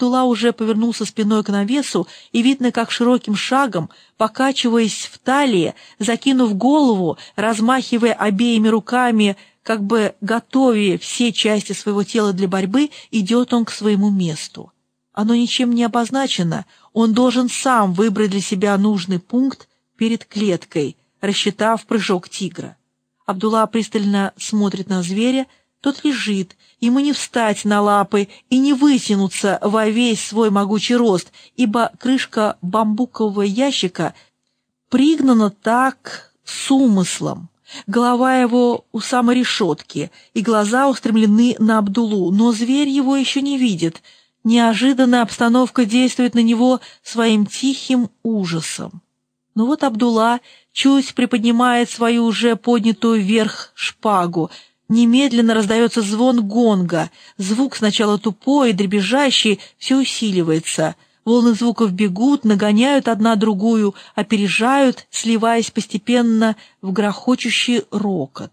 Абдулла уже повернулся спиной к навесу, и видно, как широким шагом, покачиваясь в талии, закинув голову, размахивая обеими руками, как бы готовя все части своего тела для борьбы, идет он к своему месту. Оно ничем не обозначено, он должен сам выбрать для себя нужный пункт перед клеткой, рассчитав прыжок тигра. Абдулла пристально смотрит на зверя, тот лежит, ему не встать на лапы и не вытянуться во весь свой могучий рост, ибо крышка бамбукового ящика пригнана так с умыслом. Голова его у самой решетки, и глаза устремлены на Абдуллу, но зверь его еще не видит. Неожиданная обстановка действует на него своим тихим ужасом. Но вот Абдулла чуть приподнимает свою уже поднятую вверх шпагу. Немедленно раздается звон гонга. Звук сначала тупой и дребезжащий, все усиливается. Волны звуков бегут, нагоняют одна другую, опережают, сливаясь постепенно в грохочущий рокот.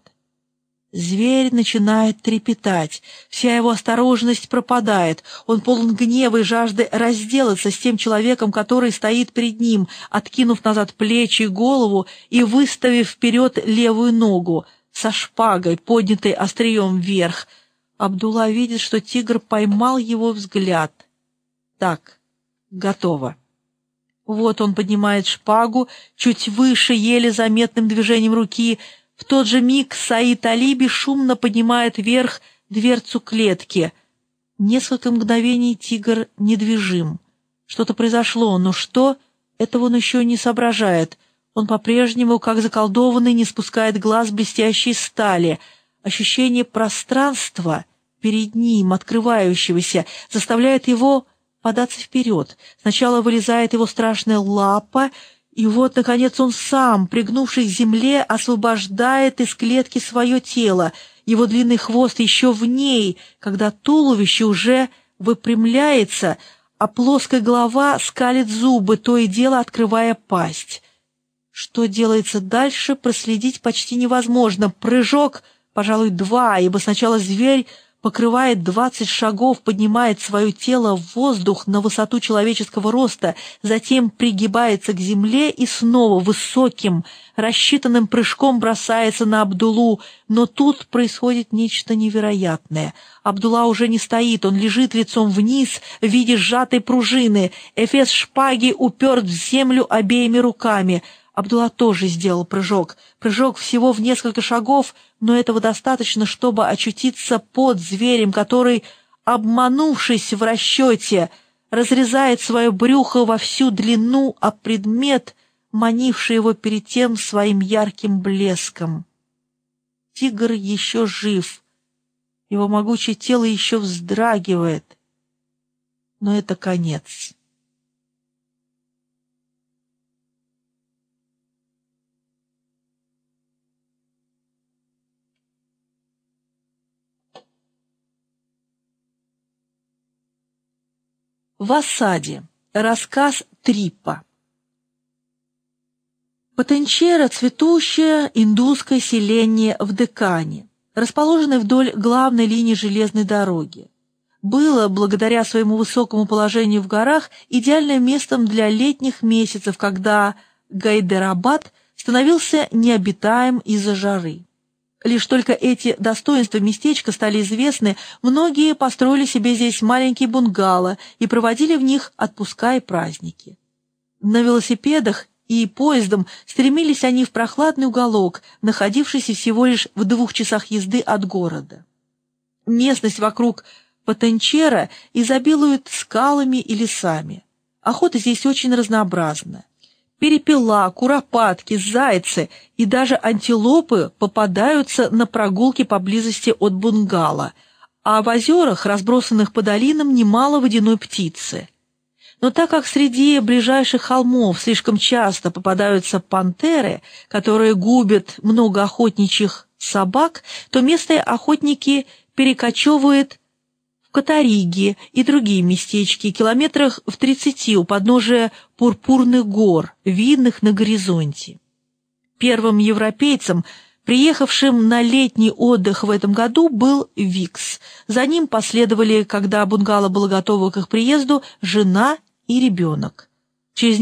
Зверь начинает трепетать, вся его осторожность пропадает, он полон гнева и жажды разделаться с тем человеком, который стоит перед ним, откинув назад плечи и голову и выставив вперед левую ногу, со шпагой, поднятой острием вверх. Абдулла видит, что тигр поймал его взгляд. Так, готово. Вот он поднимает шпагу, чуть выше, еле заметным движением руки. В тот же миг Саид Али бесшумно поднимает вверх дверцу клетки. Несколько мгновений тигр недвижим. Что-то произошло, но что, этого он еще не соображает. Он по-прежнему, как заколдованный, не спускает глаз блестящей стали. Ощущение пространства перед ним, открывающегося, заставляет его податься вперед. Сначала вылезает его страшная лапа, и вот, наконец, он сам, пригнувшись к земле, освобождает из клетки свое тело. Его длинный хвост еще в ней, когда туловище уже выпрямляется, а плоская голова скалит зубы, то и дело открывая пасть. Что делается дальше, проследить почти невозможно. Прыжок, пожалуй, 2, ибо сначала зверь покрывает 20 шагов, поднимает свое тело в воздух на высоту человеческого роста, затем пригибается к земле и снова высоким, рассчитанным прыжком бросается на Абдуллу, но тут происходит нечто невероятное. Абдулла уже не стоит, он лежит лицом вниз в виде сжатой пружины, эфес шпаги уперт в землю обеими руками. Абдулла тоже сделал прыжок. Прыжок всего в несколько шагов, но этого достаточно, чтобы очутиться под зверем, который, обманувшись в расчете, разрезает свое брюхо во всю длину, а предмет, манивший его перед тем своим ярким блеском. Тигр еще жив, его могучее тело еще вздрагивает, но это конец. В осаде. Рассказ Триппа. Потенчера – цветущее индусское селение в Деккане, расположенное вдоль главной линии железной дороги. Было, благодаря своему высокому положению в горах, идеальным местом для летних месяцев, когда Гайдарабад становился необитаем из-за жары. Лишь только эти достоинства местечка стали известны, многие построили себе здесь маленькие бунгало и проводили в них отпуска и праздники. На велосипедах и поездом стремились они в прохладный уголок, находившийся всего лишь в 2 часах езды от города. Местность вокруг Потенчера изобилует скалами и лесами. Охота здесь очень разнообразна. Перепела, куропатки, зайцы и даже антилопы попадаются на прогулке поблизости от бунгало, а в озерах, разбросанных по долинам, немало водяной птицы. Но так как среди ближайших холмов слишком часто попадаются пантеры, которые губят много охотничьих собак, то местные охотники перекочевывают в Катариги и другие местечки, километрах в 30 у подножия Пурпурных гор, видных на горизонте. Первым европейцам, Приехавшим на летний отдых в этом году был Викс. За ним последовали, когда бунгало было готово к их приезду, жена и ребенок. Через